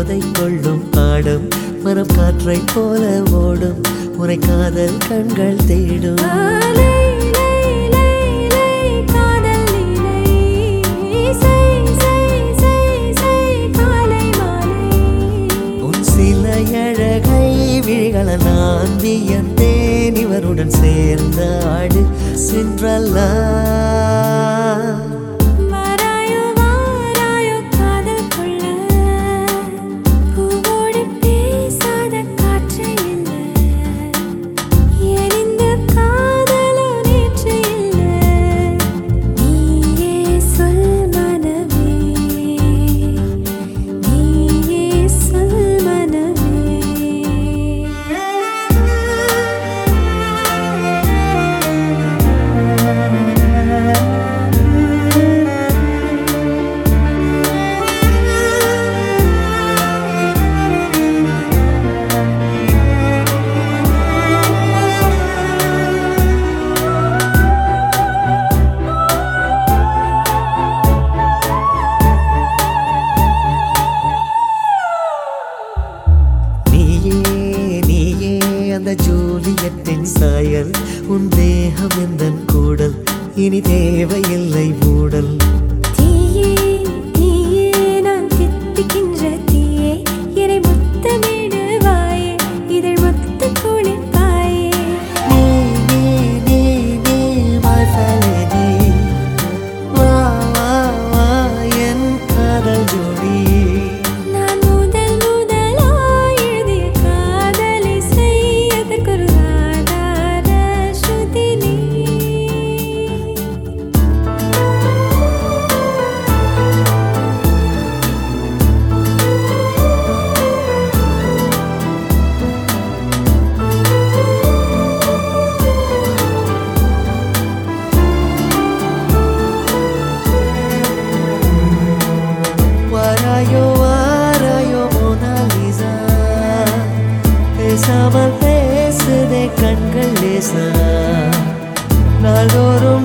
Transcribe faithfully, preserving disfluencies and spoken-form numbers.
போதை கொள்ளும் பாடும் மரம் காற்றை போல ஓடும் உரை காதல் கண்கள் தேடும் உன் சில அழகை விழிகள நான் வியந்தேன் இவருடன் சேர்ந்த ஆடு சென்றல்லா அந்த ஜூலியட்டின் சாயல் உன் தேகம் எந்தன் கூடல் இனி தேவையில்லை மூடல் தீயே தீயே நான் தித்திக்கின்ற தீயே என்னை முத்தமிடுவாயே இதழ் முத்த குளிப்பாயே நீ நீ நீ நீ my felony வா வா வா என் காதல் ஜோடி Warayo, warayo, Mona Lisa பேசாமல் பேசுதே கண்கள் லேசா நாள்தோறும்